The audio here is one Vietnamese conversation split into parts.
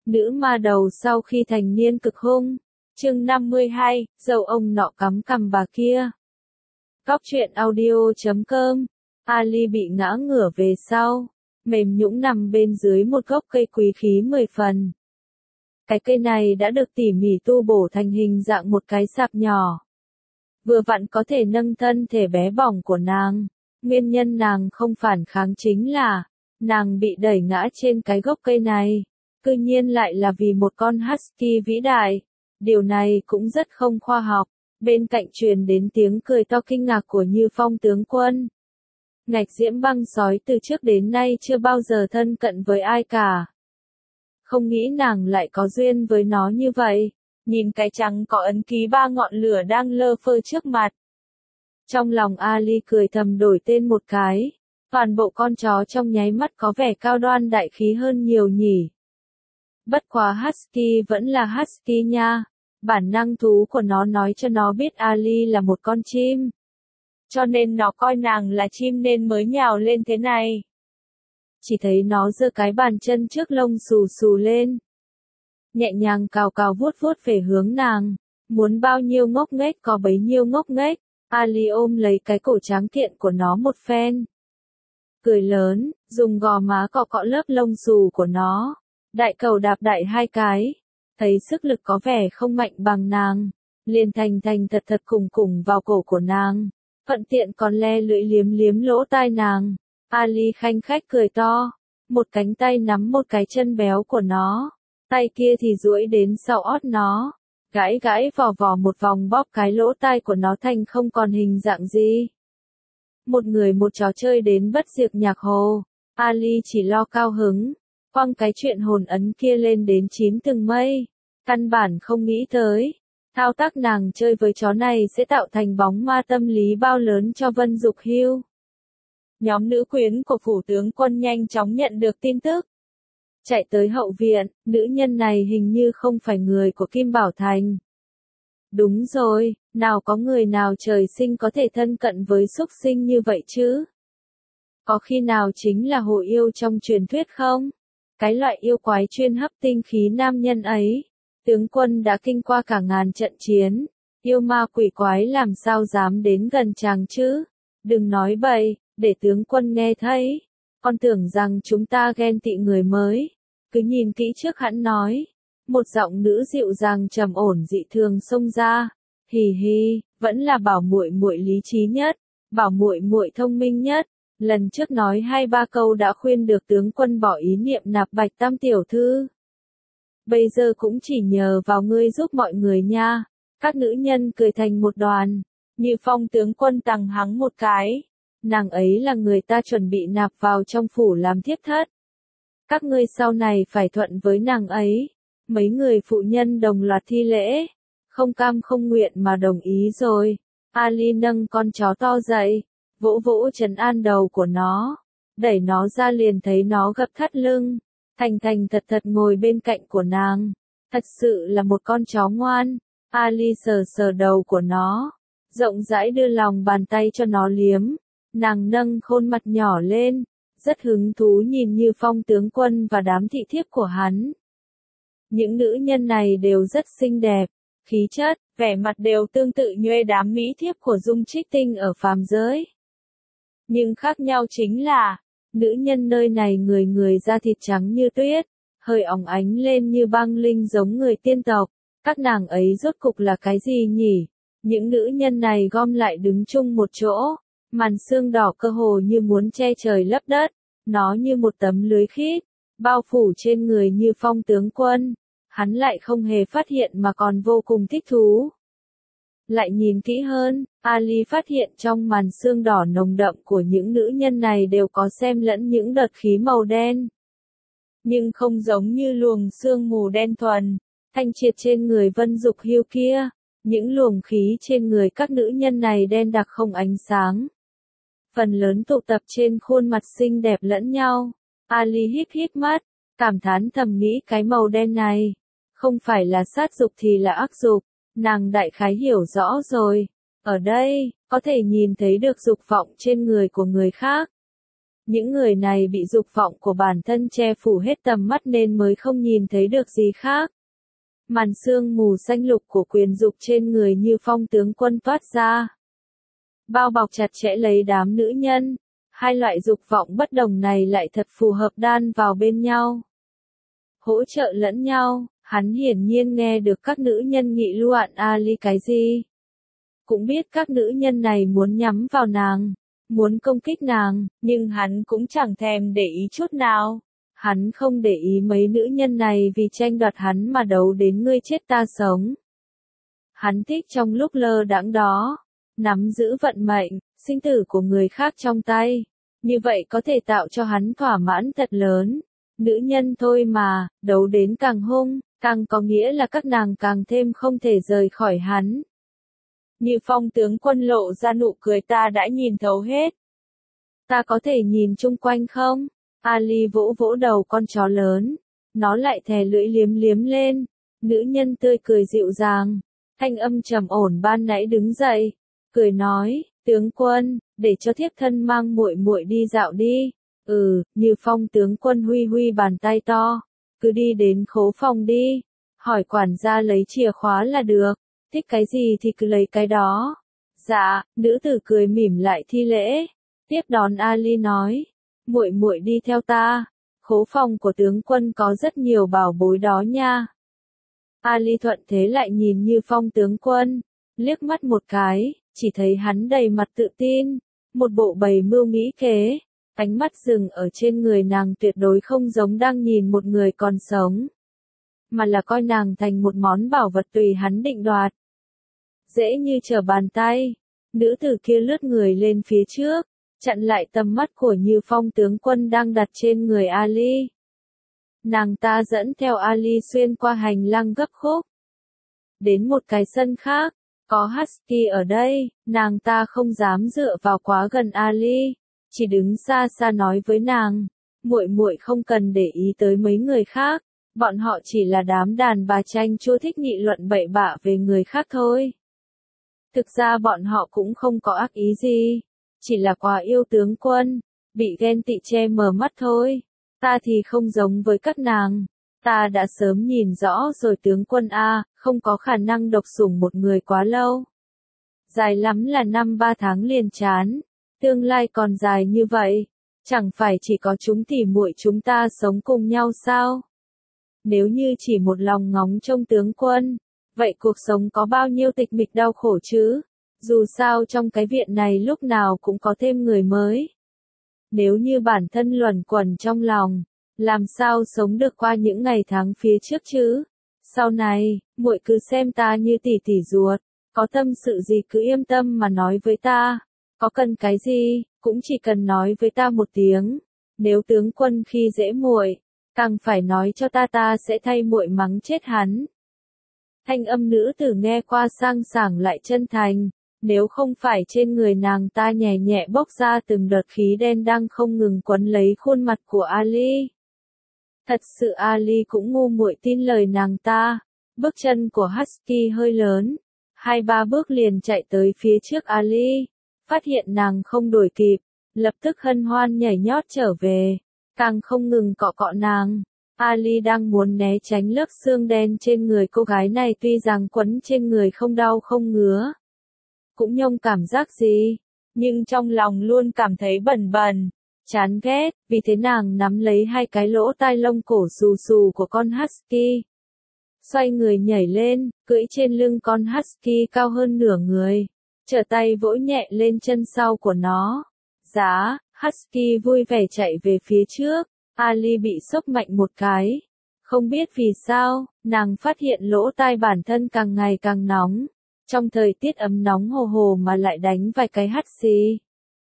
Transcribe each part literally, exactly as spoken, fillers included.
Nữ ma đầu sau khi thành niên cực hung. Chương năm mươi hai, dâu ông nọ cắm cằm bà kia. Góc truyện audio chấm com. Ali bị ngã ngửa về sau, mềm nhũn nằm bên dưới một gốc cây quý khí mười phần. Cái cây này đã được tỉ mỉ tu bổ thành hình dạng một cái sạp nhỏ. Vừa vặn có thể nâng thân thể bé bỏng của nàng. Nguyên nhân nàng không phản kháng chính là, nàng bị đẩy ngã trên cái gốc cây này. Cư nhiên lại là vì một con husky vĩ đại. Điều này cũng rất không khoa học. Bên cạnh truyền đến tiếng cười to kinh ngạc của Như Phong tướng quân. Ngạch Diễm Băng sói từ trước đến nay chưa bao giờ thân cận với ai cả. Không nghĩ nàng lại có duyên với nó như vậy. Nhìn cái trắng có ấn ký ba ngọn lửa đang lơ phơ trước mặt. Trong lòng Ali cười thầm đổi tên một cái. Toàn bộ con chó trong nháy mắt có vẻ cao đoan đại khí hơn nhiều nhỉ. Bất quá husky vẫn là husky nha. Bản năng thú của nó nói cho nó biết Ali là một con chim. Cho nên nó coi nàng là chim nên mới nhào lên thế này. Chỉ thấy nó giơ cái bàn chân trước lông xù xù lên. Nhẹ nhàng cào cào vuốt vuốt về hướng nàng. Muốn bao nhiêu ngốc nghếch có bấy nhiêu ngốc nghếch. Ali ôm lấy cái cổ tráng kiện của nó một phen. Cười lớn, dùng gò má cọ cọ lớp lông xù của nó. Đại cầu đạp đại hai cái. Thấy sức lực có vẻ không mạnh bằng nàng. Liền thành thành thật thật cùng cùng vào cổ của nàng. Thuận tiện còn le lưỡi liếm liếm lỗ tai nàng. Ali khanh khách cười to. Một cánh tay nắm một cái chân béo của nó. Tay kia thì duỗi đến sau ót nó. Gãi gãi vò vò một vòng bóp cái lỗ tai của nó thành không còn hình dạng gì. Một người một trò chơi đến bất diệt nhạc hồ. Ali chỉ lo cao hứng. Quăng cái chuyện hồn ấn kia lên đến chín tầng mây. Căn bản không nghĩ tới. Thao tác nàng chơi với chó này sẽ tạo thành bóng ma tâm lý bao lớn cho Vân Dục Hưu. Nhóm nữ quyến của phủ tướng quân nhanh chóng nhận được tin tức. Chạy tới hậu viện, nữ nhân này hình như không phải người của Kim Bảo Thành. Đúng rồi, nào có người nào trời sinh có thể thân cận với súc sinh như vậy chứ? Có khi nào chính là hồ yêu trong truyền thuyết không? Cái loại yêu quái chuyên hấp tinh khí nam nhân ấy. Tướng quân đã kinh qua cả ngàn trận chiến. Yêu ma quỷ quái làm sao dám đến gần chàng chứ? Đừng nói bậy, để tướng quân nghe thấy. Con tưởng rằng chúng ta ghen tị người mới. Cứ nhìn kỹ trước hẵng nói. Một giọng nữ dịu dàng trầm ổn dị thường xông ra. Hì hì, vẫn là bảo muội muội lý trí nhất, bảo muội muội thông minh nhất. Lần trước nói hai ba câu đã khuyên được tướng quân bỏ ý niệm nạp Bạch Tam tiểu thư. Bây giờ cũng chỉ nhờ vào ngươi giúp mọi người nha. Các nữ nhân cười thành một đoàn. Như Phong tướng quân tằng hắng một cái. Nàng ấy là người ta chuẩn bị nạp vào trong phủ làm thiếp thất. Các ngươi sau này phải thuận với nàng ấy. Mấy người phụ nhân đồng loạt thi lễ. Không cam không nguyện mà đồng ý rồi. Ali nâng con chó to dậy. Vỗ vỗ trấn an đầu của nó. Đẩy nó ra liền thấy nó gập thắt lưng. Thành thành thật thật ngồi bên cạnh của nàng. Thật sự là một con chó ngoan. Ali sờ sờ đầu của nó. Rộng rãi đưa lòng bàn tay cho nó liếm. Nàng nâng khuôn mặt nhỏ lên. Rất hứng thú nhìn Như Phong tướng quân và đám thị thiếp của hắn. Những nữ nhân này đều rất xinh đẹp. Khí chất, vẻ mặt đều tương tự nhuê đám mỹ thiếp của Dung Trích Tinh ở phàm giới. Nhưng khác nhau chính là, nữ nhân nơi này người người da thịt trắng như tuyết, hơi óng ánh lên như băng linh giống người tiên tộc. Các nàng ấy rốt cục là cái gì nhỉ? Những nữ nhân này gom lại đứng chung một chỗ, màn sương đỏ cơ hồ như muốn che trời lấp đất, nó như một tấm lưới khít, bao phủ trên người Như Phong tướng quân. Hắn lại không hề phát hiện mà còn vô cùng thích thú. Lại nhìn kỹ hơn, Ali phát hiện trong màn sương đỏ nồng đậm của những nữ nhân này đều có xen lẫn những đợt khí màu đen. Nhưng không giống như luồng sương mù đen thuần, thanh triệt trên người Vân Dục Hưu kia, những luồng khí trên người các nữ nhân này đen đặc không ánh sáng. Phần lớn tụ tập trên khuôn mặt xinh đẹp lẫn nhau. Ali híp híp mắt, cảm thán thầm nghĩ cái màu đen này, không phải là sát dục thì là ác dục. Nàng đại khái hiểu rõ rồi. Ở đây, có thể nhìn thấy được dục vọng trên người của người khác. Những người này bị dục vọng của bản thân che phủ hết tầm mắt nên mới không nhìn thấy được gì khác. Màn sương mù xanh lục của quyền dục trên người Như Phong tướng quân toát ra, bao bọc chặt chẽ lấy đám nữ nhân. Hai loại dục vọng bất đồng này lại thật phù hợp đan vào bên nhau, hỗ trợ lẫn nhau. Hắn hiển nhiên nghe được các nữ nhân nghị luận Ali cái gì, cũng biết các nữ nhân này muốn nhắm vào nàng, muốn công kích nàng, nhưng hắn cũng chẳng thèm để ý chút nào. Hắn không để ý mấy nữ nhân này vì tranh đoạt hắn mà đấu đến ngươi chết ta sống. Hắn thích trong lúc lơ đãng đó, nắm giữ vận mệnh, sinh tử của người khác trong tay. Như vậy có thể tạo cho hắn thỏa mãn thật lớn. Nữ nhân thôi mà, đấu đến càng hung, càng có nghĩa là các nàng càng thêm không thể rời khỏi hắn. Như Phong tướng quân lộ ra nụ cười, ta đã nhìn thấu hết. Ta có thể nhìn chung quanh không? Ali vỗ vỗ đầu con chó lớn, nó lại thè lưỡi liếm liếm lên. Nữ nhân tươi cười dịu dàng, thanh âm trầm ổn ban nãy đứng dậy, cười nói, tướng quân, để cho thiếp thân mang muội muội đi dạo đi. Ừ, Như Phong tướng quân huy huy bàn tay to, cứ đi đến khố phòng đi, hỏi quản gia lấy chìa khóa là được, thích cái gì thì cứ lấy cái đó. Dạ, nữ tử cười mỉm lại thi lễ, tiếp đón Ali nói, muội muội đi theo ta, khố phòng của tướng quân có rất nhiều bảo bối đó nha. Ali thuận thế lại nhìn Như Phong tướng quân, liếc mắt một cái, chỉ thấy hắn đầy mặt tự tin, một bộ bày mưu nghĩ kế. Ánh mắt dừng ở trên người nàng tuyệt đối không giống đang nhìn một người còn sống, mà là coi nàng thành một món bảo vật tùy hắn định đoạt. Dễ như trở bàn tay, nữ tử kia lướt người lên phía trước, chặn lại tầm mắt của Như Phong tướng quân đang đặt trên người Ali. Nàng ta dẫn theo Ali xuyên qua hành lang gấp khúc, đến một cái sân khác, có Husky ở đây, nàng ta không dám dựa vào quá gần Ali. Chỉ đứng xa xa nói với nàng, muội muội không cần để ý tới mấy người khác, bọn họ chỉ là đám đàn bà chanh chua thích nghị luận bậy bạ về người khác thôi. Thực ra bọn họ cũng không có ác ý gì, chỉ là quá yêu tướng quân, bị ghen tị che mờ mắt thôi. Ta thì không giống với các nàng, ta đã sớm nhìn rõ rồi tướng quân a, không có khả năng độc sủng một người quá lâu. Dài lắm là năm ba tháng liền chán. Tương lai còn dài như vậy, chẳng phải chỉ có chúng tỉ muội chúng ta sống cùng nhau sao? Nếu như chỉ một lòng ngóng trông tướng quân, vậy cuộc sống có bao nhiêu tịch mịch đau khổ chứ? Dù sao trong cái viện này lúc nào cũng có thêm người mới. Nếu như bản thân luẩn quẩn trong lòng, làm sao sống được qua những ngày tháng phía trước chứ? Sau này, muội cứ xem ta như tỷ tỷ ruột, có tâm sự gì cứ yên tâm mà nói với ta. Có cần cái gì, cũng chỉ cần nói với ta một tiếng. Nếu tướng quân khi dễ muội, càng phải nói cho ta, ta sẽ thay muội mắng chết hắn. Thanh âm nữ tử nghe qua sang sảng lại chân thành, nếu không phải trên người nàng ta nhẹ nhẹ bốc ra từng đợt khí đen đang không ngừng quấn lấy khuôn mặt của Ali. Thật sự Ali cũng ngu muội tin lời nàng ta. Bước chân của Husky hơi lớn, hai ba bước liền chạy tới phía trước Ali. Phát hiện nàng không đuổi kịp, lập tức hân hoan nhảy nhót trở về, càng không ngừng cọ cọ nàng. Ali đang muốn né tránh lớp xương đen trên người cô gái này, tuy rằng quấn trên người không đau không ngứa, cũng nhông cảm giác gì, nhưng trong lòng luôn cảm thấy bần bần, chán ghét, vì thế nàng nắm lấy hai cái lỗ tai lông cổ xù xù của con Husky. Xoay người nhảy lên, cưỡi trên lưng con Husky cao hơn nửa người. Trở tay vỗ nhẹ lên chân sau của nó. Giá, Husky vui vẻ chạy về phía trước. Ali bị sốc mạnh một cái. Không biết vì sao, nàng phát hiện lỗ tai bản thân càng ngày càng nóng. Trong thời tiết ấm nóng hồ hồ mà lại đánh vài cái hắt xì.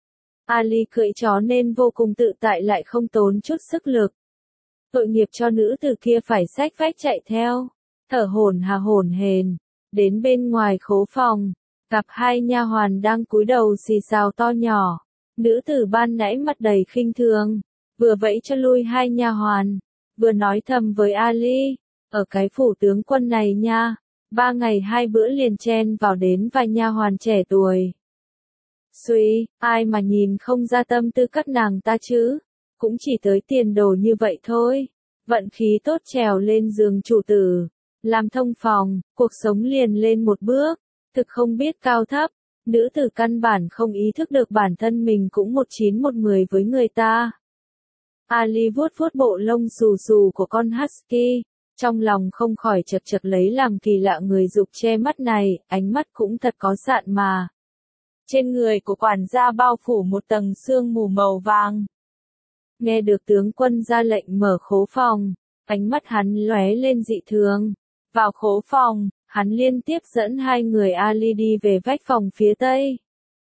Ali cưỡi chó nên vô cùng tự tại lại không tốn chút sức lực. Tội nghiệp cho nữ tử kia phải xách vách chạy theo. Thở hổn hà hổn hển. Đến bên ngoài khố phòng. Gặp hai nha hoàn đang cúi đầu xì xào to nhỏ, nữ tử ban nãy mặt đầy khinh thường, vừa vẫy cho lui hai nha hoàn, vừa nói thầm với Ali, ở cái phủ tướng quân này nha, ba ngày hai bữa liền chen vào đến vài nha hoàn trẻ tuổi. Suy, ai mà nhìn không ra tâm tư các nàng ta chứ, cũng chỉ tới tiền đồ như vậy thôi. Vận khí tốt trèo lên giường chủ tử, làm thông phòng, cuộc sống liền lên một bước, thực không biết cao thấp, nữ tử căn bản không ý thức được bản thân mình cũng một chín một mười với người ta. Ali vuốt vuốt bộ lông xù xù của con husky, trong lòng không khỏi chật chật lấy làm kỳ lạ người dục che mắt này, ánh mắt cũng thật có sạn mà. Trên người của quản gia bao phủ một tầng sương mù màu vàng. Nghe được tướng quân ra lệnh mở khố phòng, ánh mắt hắn lóe lên dị thường. Vào khố phòng, hắn liên tiếp dẫn hai người Ali đi về vách phòng phía tây.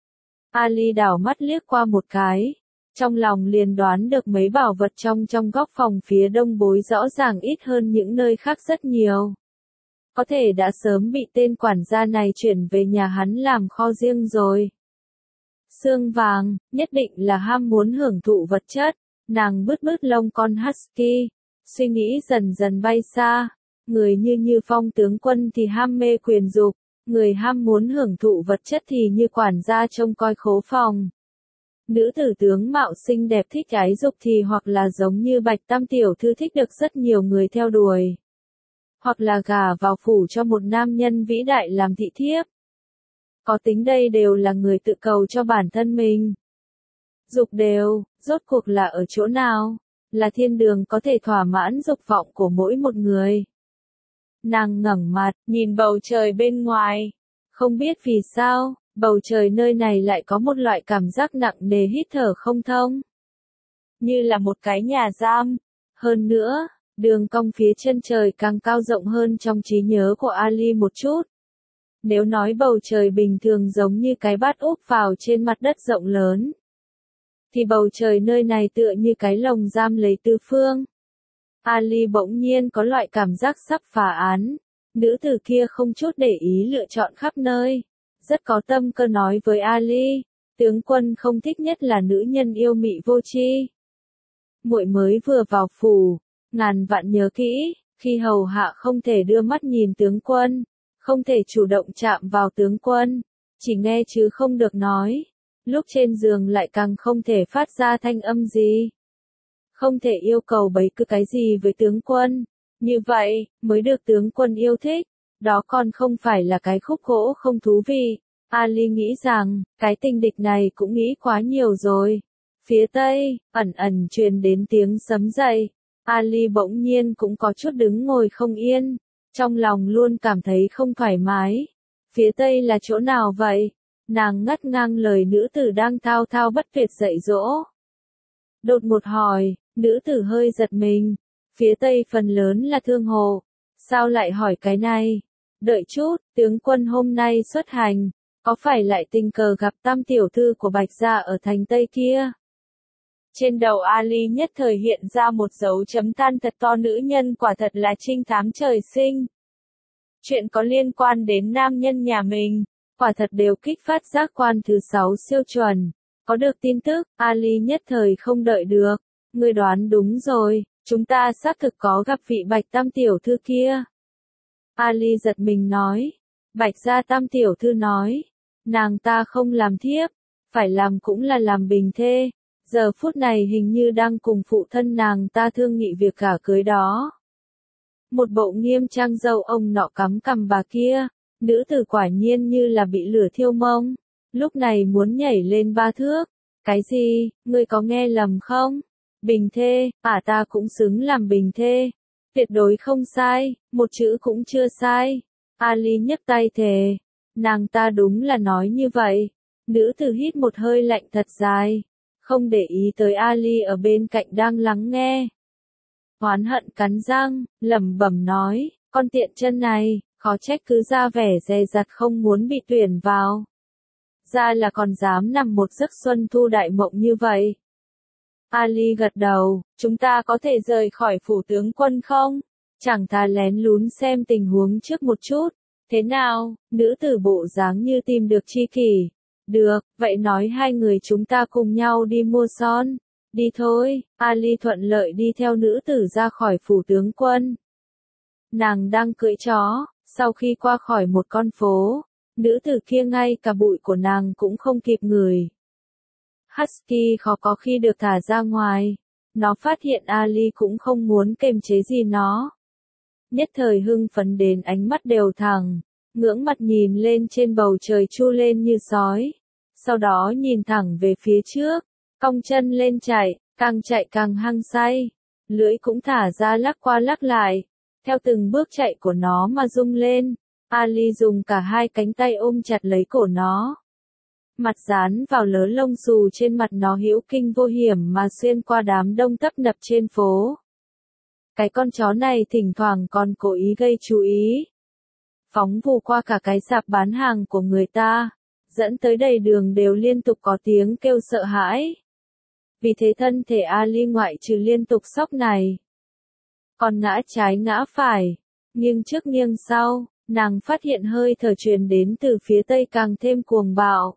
Ali đảo mắt liếc qua một cái, trong lòng liền đoán được mấy bảo vật trong trong góc phòng phía đông bối rõ ràng ít hơn những nơi khác rất nhiều. Có thể đã sớm bị tên quản gia này chuyển về nhà hắn làm kho riêng rồi. Xương vàng, nhất định là ham muốn hưởng thụ vật chất, nàng bứt bứt lông con husky, suy nghĩ dần dần bay xa. Người như Như Phong tướng quân thì ham mê quyền dục, người ham muốn hưởng thụ vật chất thì như quản gia trông coi khố phòng. Nữ tử tướng mạo xinh đẹp thích ái dục thì hoặc là giống như Bạch Tam tiểu thư thích được rất nhiều người theo đuổi, hoặc là gả vào phủ cho một nam nhân vĩ đại làm thị thiếp. Có tính đây đều là người tự cầu cho bản thân mình. Dục đều, rốt cuộc là ở chỗ nào? Là thiên đường có thể thỏa mãn dục vọng của mỗi một người. Nàng ngẩng mặt, nhìn bầu trời bên ngoài. Không biết vì sao, bầu trời nơi này lại có một loại cảm giác nặng nề hít thở không thông. Như là một cái nhà giam. Hơn nữa, đường cong phía chân trời càng cao rộng hơn trong trí nhớ của Ali một chút. Nếu nói bầu trời bình thường giống như cái bát úp vào trên mặt đất rộng lớn, thì bầu trời nơi này tựa như cái lồng giam lấy tứ phương. Ali bỗng nhiên có loại cảm giác sắp phá án. Nữ tử kia không chút để ý lựa chọn khắp nơi. Rất có tâm cơ nói với Ali, tướng quân không thích nhất là nữ nhân yêu mị vô tri. Muội mới vừa vào phủ, ngàn vạn nhớ kỹ, khi hầu hạ không thể đưa mắt nhìn tướng quân, không thể chủ động chạm vào tướng quân, chỉ nghe chứ không được nói. Lúc trên giường lại càng không thể phát ra thanh âm gì. Không thể yêu cầu bấy cứ cái gì với tướng quân. Như vậy, mới được tướng quân yêu thích. Đó còn không phải là cái khúc gỗ không thú vị. Ali nghĩ rằng, cái tình địch này cũng nghĩ quá nhiều rồi. Phía tây, ẩn ẩn truyền đến tiếng sấm dậy. Ali bỗng nhiên cũng có chút đứng ngồi không yên. Trong lòng luôn cảm thấy không thoải mái. Phía tây là chỗ nào vậy? Nàng ngắt ngang lời nữ tử đang thao thao bất tuyệt dạy dỗ. Đột một hỏi, nữ tử hơi giật mình. Phía tây phần lớn là thương hồ. Sao lại hỏi cái này? Đợi chút, tướng quân hôm nay xuất hành. Có phải lại tình cờ gặp tam tiểu thư của Bạch gia ở thành Tây kia? Trên đầu Ali nhất thời hiện ra một dấu chấm than thật to, nữ nhân quả thật là trinh thám trời sinh. Chuyện có liên quan đến nam nhân nhà mình, quả thật đều kích phát giác quan thứ sáu siêu chuẩn. Có được tin tức, Ali nhất thời không đợi được. Ngươi đoán đúng rồi, chúng ta xác thực có gặp vị Bạch tam tiểu thư kia. Ali giật mình nói. Bạch gia tam tiểu thư nói. Nàng ta không làm thiếp, phải làm cũng là làm bình thê. Giờ phút này hình như đang cùng phụ thân nàng ta thương nghị việc gả cưới đó. Một bộ nghiêm trang dâu ông nọ cắm cằm bà kia, nữ tử quả nhiên như là bị lửa thiêu mông, lúc này muốn nhảy lên ba thước. Cái gì, ngươi có nghe lầm không? Bình thê, à ta cũng xứng làm bình thê. Tuyệt đối không sai, một chữ cũng chưa sai. Ali nhấc tay thề, nàng ta đúng là nói như vậy. Nữ tử hít một hơi lạnh thật dài, không để ý tới Ali ở bên cạnh đang lắng nghe. Oán hận cắn răng, lẩm bẩm nói, con tiện chân này, khó trách cứ ra vẻ dè dặt không muốn bị tuyển vào. Ra là còn dám nằm một giấc xuân thu đại mộng như vậy. Ali gật đầu, chúng ta có thể rời khỏi phủ tướng quân không? Chẳng thà lén lún xem tình huống trước một chút. Thế nào, nữ tử bộ dáng như tìm được tri kỷ. Được, vậy nói hai người chúng ta cùng nhau đi mua son. Đi thôi, Ali thuận lợi đi theo nữ tử ra khỏi phủ tướng quân. Nàng đang cưỡi chó, sau khi qua khỏi một con phố, Nữ tử kia ngay cả bụi của nàng cũng không kịp ngửi. Husky khó có khi được thả ra ngoài. Nó phát hiện Ali cũng không muốn kềm chế gì nó. Nhất thời hưng phấn đến ánh mắt đều thẳng, ngưỡng mặt nhìn lên trên bầu trời chu lên như sói. Sau đó nhìn thẳng về phía trước, cong chân lên chạy, càng chạy càng hăng say. Lưỡi cũng thả ra lắc qua lắc lại, theo từng bước chạy của nó mà rung lên. Ali dùng cả hai cánh tay ôm chặt lấy cổ nó. Mặt dán vào lớ lông xù trên mặt nó hữu kinh vô hiểm mà xuyên qua đám đông tấp nập trên phố. Cái con chó này thỉnh thoảng còn cố ý gây chú ý. Phóng vù qua cả cái sạp bán hàng của người ta, dẫn tới đầy đường đều liên tục có tiếng kêu sợ hãi. Vì thế thân thể Ali ngoại trừ liên tục sốc này, còn ngã trái ngã phải, nghiêng trước nghiêng sau, nàng phát hiện hơi thở truyền đến từ phía tây càng thêm cuồng bạo.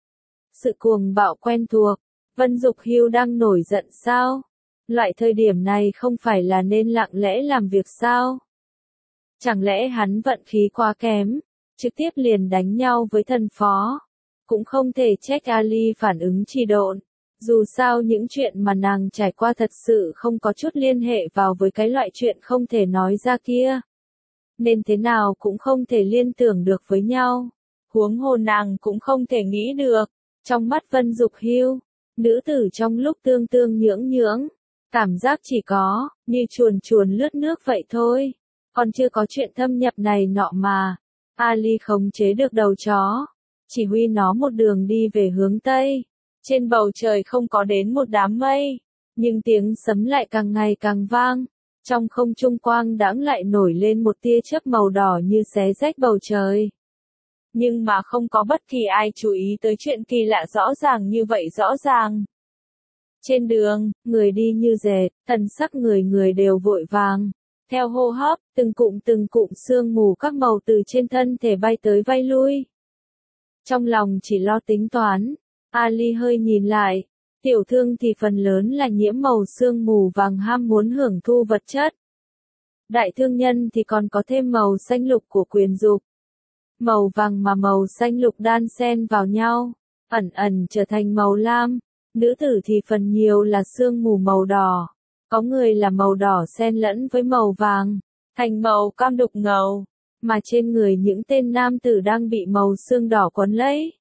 Sự cuồng bạo quen thuộc, Vân Dục Hưu đang nổi giận sao? Loại thời điểm này không phải là nên lặng lẽ làm việc sao? Chẳng lẽ hắn vận khí quá kém, trực tiếp liền đánh nhau với thần phó? Cũng không thể trách Ali phản ứng trì độn. Dù sao những chuyện mà nàng trải qua thật sự không có chút liên hệ vào với cái loại chuyện không thể nói ra kia. Nên thế nào cũng không thể liên tưởng được với nhau. Huống hồ nàng cũng không thể nghĩ được. Trong mắt Vân Dục Hưu, nữ tử trong lúc tương tương nhưỡng nhưỡng, cảm giác chỉ có, như chuồn chuồn lướt nước vậy thôi. Còn chưa có chuyện thâm nhập này nọ mà. Ali khống chế được đầu chó, chỉ huy nó một đường đi về hướng Tây. Trên bầu trời không có đến một đám mây, nhưng tiếng sấm lại càng ngày càng vang. Trong không trung quang đãng lại nổi lên một tia chớp màu đỏ như xé rách bầu trời. Nhưng mà không có bất kỳ ai chú ý tới chuyện kỳ lạ rõ ràng như vậy rõ ràng. Trên đường, người đi như dệt, thần sắc người người đều vội vàng. Theo hô hấp, từng cụm từng cụm sương mù các màu từ trên thân thể bay tới bay lui. Trong lòng chỉ lo tính toán, Ali hơi nhìn lại, tiểu thương thì phần lớn là nhiễm màu sương mù vàng ham muốn hưởng thu vật chất. Đại thương nhân thì còn có thêm màu xanh lục của quyền dục. Màu vàng mà màu xanh lục đan xen vào nhau, ẩn ẩn trở thành màu lam. Nữ tử thì phần nhiều là sương mù màu đỏ. Có người là màu đỏ xen lẫn với màu vàng, thành màu cam đục ngầu. Mà trên người những tên nam tử đang bị màu sương đỏ quấn lấy.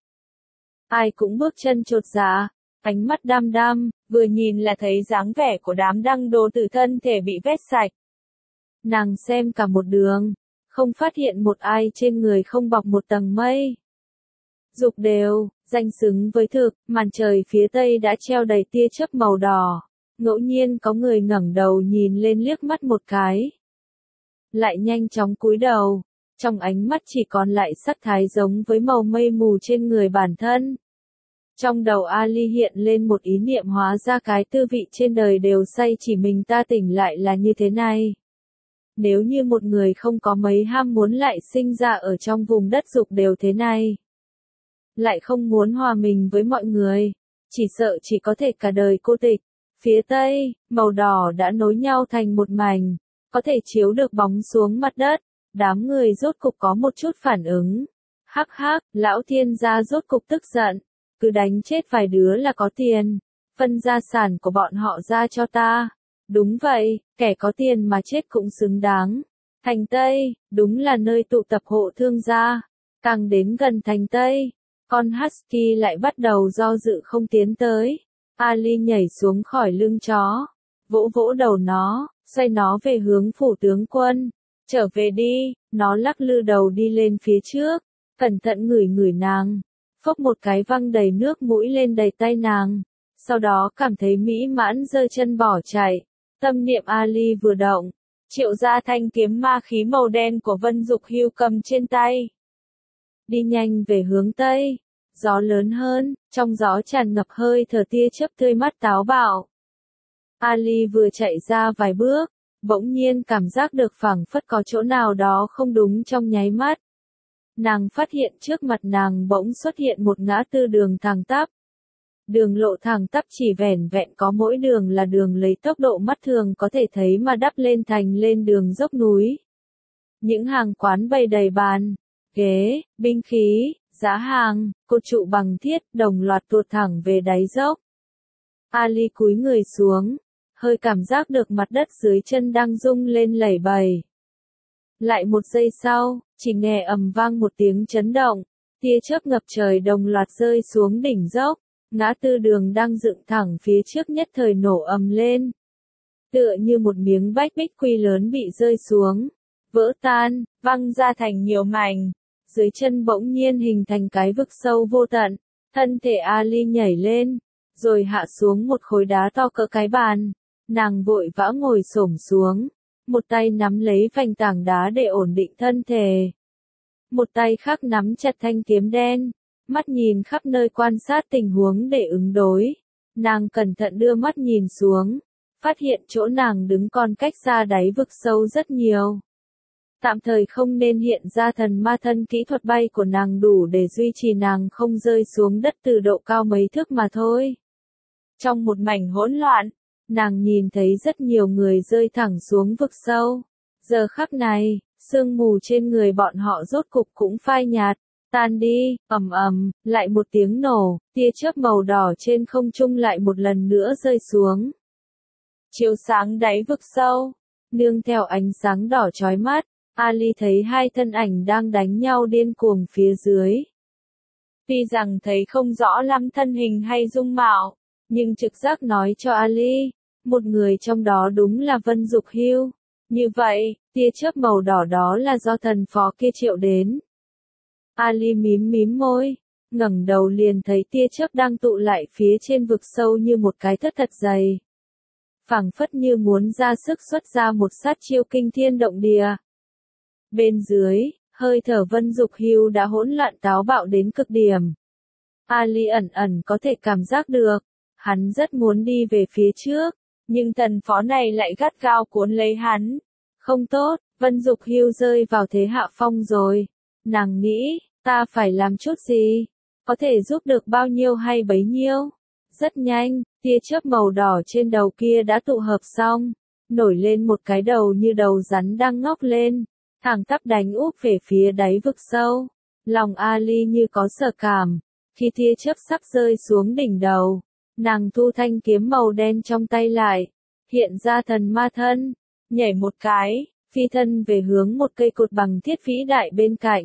Ai cũng bước chân chột dạ, ánh mắt đăm đăm, vừa nhìn là thấy dáng vẻ của đám đăng đồ tử thân thể bị vét sạch. Nàng xem cả một đường, không phát hiện một ai trên người không bọc một tầng mây. Dục đều, danh xứng với thực, màn trời phía tây đã treo đầy tia chớp màu đỏ. Ngẫu nhiên có người ngẩng đầu nhìn lên liếc mắt một cái. Lại nhanh chóng cúi đầu, trong ánh mắt chỉ còn lại sắc thái giống với màu mây mù trên người bản thân. Trong đầu Ali hiện lên một ý niệm hóa ra cái tư vị trên đời đều say chỉ mình ta tỉnh lại là như thế này. Nếu như một người không có mấy ham muốn lại sinh ra ở trong vùng đất dục đều thế này. Lại không muốn hòa mình với mọi người, chỉ sợ chỉ có thể cả đời cô tịch. Phía tây, màu đỏ đã nối nhau thành một mảnh, có thể chiếu được bóng xuống mặt đất. Đám người rốt cục có một chút phản ứng. Hắc hắc, lão thiên gia rốt cục tức giận. Cứ đánh chết vài đứa là có tiền. Phân gia sản của bọn họ ra cho ta. Đúng vậy, kẻ có tiền mà chết cũng xứng đáng. Thành Tây, đúng là nơi tụ tập hộ thương gia. Càng đến gần thành Tây, con Husky lại bắt đầu do dự không tiến tới. Ali nhảy xuống khỏi lưng chó, vỗ vỗ đầu nó, xoay nó về hướng phủ tướng quân. Trở về đi, nó lắc lư đầu đi lên phía trước, cẩn thận ngửi ngửi nàng, phốc một cái văng đầy nước mũi lên đầy tay nàng, sau đó cảm thấy mỹ mãn giơ chân bỏ chạy. Tâm niệm Ali vừa động, triệu ra thanh kiếm ma khí màu đen của Vân Dục Hưu cầm trên tay. Đi nhanh về hướng Tây, gió lớn hơn, trong gió tràn ngập hơi thở tia chớp tươi mắt táo bạo. Ali vừa chạy ra vài bước, bỗng nhiên cảm giác được phảng phất có chỗ nào đó không đúng trong nháy mắt. Nàng phát hiện trước mặt nàng bỗng xuất hiện một ngã tư đường thẳng tắp. Đường lộ thẳng tắp chỉ vẻn vẹn có mỗi đường là đường lấy tốc độ mắt thường có thể thấy mà đắp lên thành lên đường dốc núi. Những hàng quán bày đầy bàn, ghế, binh khí, giá hàng, cột trụ bằng thiết, đồng loạt tuột thẳng về đáy dốc. Ali cúi người xuống, hơi cảm giác được mặt đất dưới chân đang rung lên lẩy bẩy. Lại một giây sau, chỉ nghe ầm vang một tiếng chấn động, tia chớp ngập trời đồng loạt rơi xuống đỉnh dốc, ngã tư đường đang dựng thẳng phía trước nhất thời nổ ầm lên. Tựa như một miếng bách bích quy lớn bị rơi xuống, vỡ tan, văng ra thành nhiều mảnh. Dưới chân bỗng nhiên hình thành cái vực sâu vô tận, thân thể Ali nhảy lên, rồi hạ xuống một khối đá to cỡ cái bàn. Nàng vội vã ngồi xổm xuống, một tay nắm lấy vành tảng đá để ổn định thân thể. Một tay khác nắm chặt thanh kiếm đen, mắt nhìn khắp nơi quan sát tình huống để ứng đối. Nàng cẩn thận đưa mắt nhìn xuống, phát hiện chỗ nàng đứng còn cách xa đáy vực sâu rất nhiều. Tạm thời không nên hiện ra thần ma thân kỹ thuật bay của nàng đủ để duy trì nàng không rơi xuống đất từ độ cao mấy thước mà thôi. Trong một mảnh hỗn loạn, nàng nhìn thấy rất nhiều người rơi thẳng xuống vực sâu. Giờ khắc này, sương mù trên người bọn họ rốt cục cũng phai nhạt, tan đi, ầm ầm, lại một tiếng nổ, tia chớp màu đỏ trên không trung lại một lần nữa rơi xuống. Chiếu sáng đáy vực sâu, nương theo ánh sáng đỏ chói mắt, Ali thấy hai thân ảnh đang đánh nhau điên cuồng phía dưới. Tuy rằng thấy không rõ lắm thân hình hay dung mạo, nhưng trực giác nói cho Ali, một người trong đó đúng là Vân Dục Hưu. Như vậy, tia chớp màu đỏ đó là do thần phó kia triệu đến. Ali mím mím môi, ngẩng đầu liền thấy tia chớp đang tụ lại phía trên vực sâu như một cái thất thật dày. Phảng phất như muốn ra sức xuất ra một sát chiêu kinh thiên động địa. Bên dưới, hơi thở Vân Dục Hưu đã hỗn loạn táo bạo đến cực điểm. Ali ẩn ẩn có thể cảm giác được, hắn rất muốn đi về phía trước, nhưng thần phó này lại gắt gao cuốn lấy hắn. Không tốt, Vân Dục Hưu rơi vào thế hạ phong rồi. Nàng nghĩ, ta phải làm chút gì, có thể giúp được bao nhiêu hay bấy nhiêu. Rất nhanh, tia chớp màu đỏ trên đầu kia đã tụ hợp xong, nổi lên một cái đầu như đầu rắn đang ngóc lên, thẳng tắp đánh úp về phía đáy vực sâu. Lòng Ali như có sở cảm, khi tia chớp sắp rơi xuống đỉnh đầu, nàng thu thanh kiếm màu đen trong tay lại, hiện ra thần ma thân, nhảy một cái, phi thân về hướng một cây cột bằng thiết vĩ đại bên cạnh.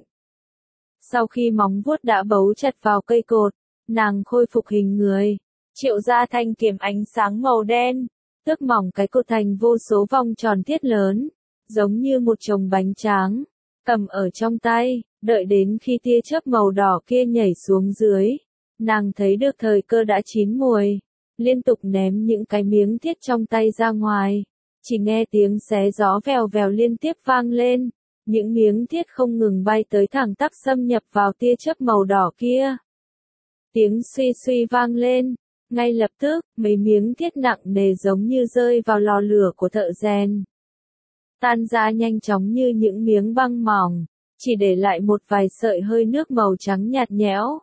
Sau khi móng vuốt đã bấu chặt vào cây cột, nàng khôi phục hình người, triệu ra thanh kiếm ánh sáng màu đen, tước mỏng cái cột thành vô số vòng tròn thiết lớn, giống như một chồng bánh tráng, cầm ở trong tay, đợi đến khi tia chớp màu đỏ kia nhảy xuống dưới. Nàng thấy được thời cơ đã chín muồi, liên tục ném những cái miếng thiết trong tay ra ngoài, chỉ nghe tiếng xé gió vèo vèo liên tiếp vang lên, những miếng thiết không ngừng bay tới thẳng tắp xâm nhập vào tia chớp màu đỏ kia. Tiếng suy suy vang lên, ngay lập tức, mấy miếng thiết nặng nề giống như rơi vào lò lửa của thợ rèn. Tan ra nhanh chóng như những miếng băng mỏng, chỉ để lại một vài sợi hơi nước màu trắng nhạt nhẽo.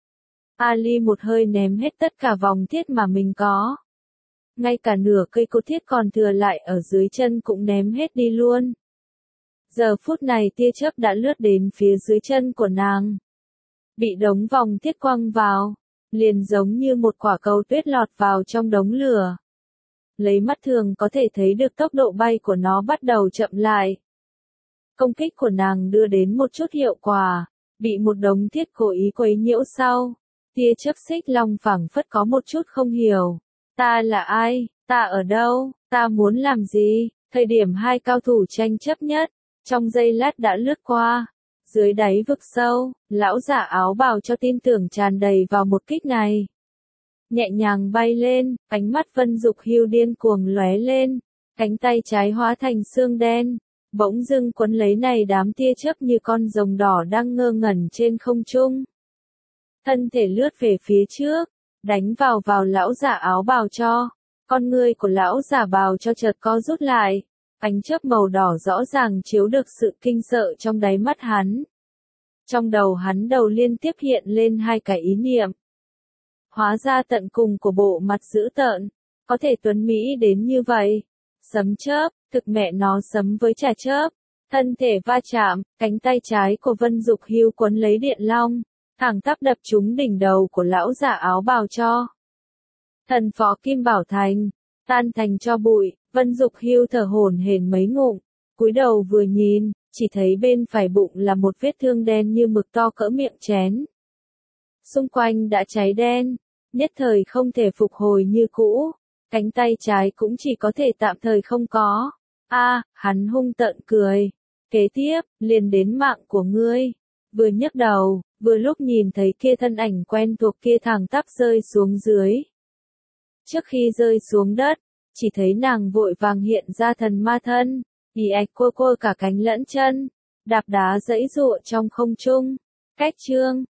Ali một hơi ném hết tất cả vòng thiết mà mình có. Ngay cả nửa cây cột thiết còn thừa lại ở dưới chân cũng ném hết đi luôn. Giờ phút này tia chớp đã lướt đến phía dưới chân của nàng. Bị đống vòng thiết quăng vào, liền giống như một quả cầu tuyết lọt vào trong đống lửa. Lấy mắt thường có thể thấy được tốc độ bay của nó bắt đầu chậm lại. Công kích của nàng đưa đến một chút hiệu quả, bị một đống thiết cố ý quấy nhiễu sau. Tia chớp xích long phảng phất có một chút không hiểu. Ta là ai? Ta ở đâu? Ta muốn làm gì? Thời điểm hai cao thủ tranh chấp nhất, trong giây lát đã lướt qua. Dưới đáy vực sâu, lão giả áo bào cho tin tưởng tràn đầy vào một kích này. Nhẹ nhàng bay lên, ánh mắt Vân Dục Hưu điên cuồng lóe lên, cánh tay trái hóa thành xương đen, bỗng dưng quấn lấy này đám tia chớp như con rồng đỏ đang ngơ ngẩn trên không trung. Thân thể lướt về phía trước, đánh vào vào lão giả áo bào cho. Con ngươi của lão giả bào cho chợt co rút lại, ánh chớp màu đỏ rõ ràng chiếu được sự kinh sợ trong đáy mắt hắn. Trong đầu hắn đầu liên tiếp hiện lên hai cái ý niệm. Hóa ra tận cùng của bộ mặt dữ tợn, có thể tuấn mỹ đến như vậy. Sấm chớp, thực mẹ nó sấm với trà chớp. Thân thể va chạm, cánh tay trái của Vân Dục Hưu quấn lấy điện long, thẳng tắp đập trúng đỉnh đầu của lão giả áo bào cho. Thần phó Kim Bảo Thành, tan thành cho bụi, Vân Dục Hưu thở hổn hển mấy ngụm, cúi đầu vừa nhìn, chỉ thấy bên phải bụng là một vết thương đen như mực to cỡ miệng chén. Xung quanh đã cháy đen, nhất thời không thể phục hồi như cũ, cánh tay trái cũng chỉ có thể tạm thời không có. A, à, hắn hung tợn cười. Kế tiếp, liền đến mạng của ngươi. Vừa nhấc đầu, vừa lúc nhìn thấy kia thân ảnh quen thuộc kia thẳng tắp rơi xuống dưới. Trước khi rơi xuống đất, chỉ thấy nàng vội vàng hiện ra thần ma thân, ì ạch cô cô cả cánh lẫn chân, đạp đá dẫy dụa trong không trung. Cách chương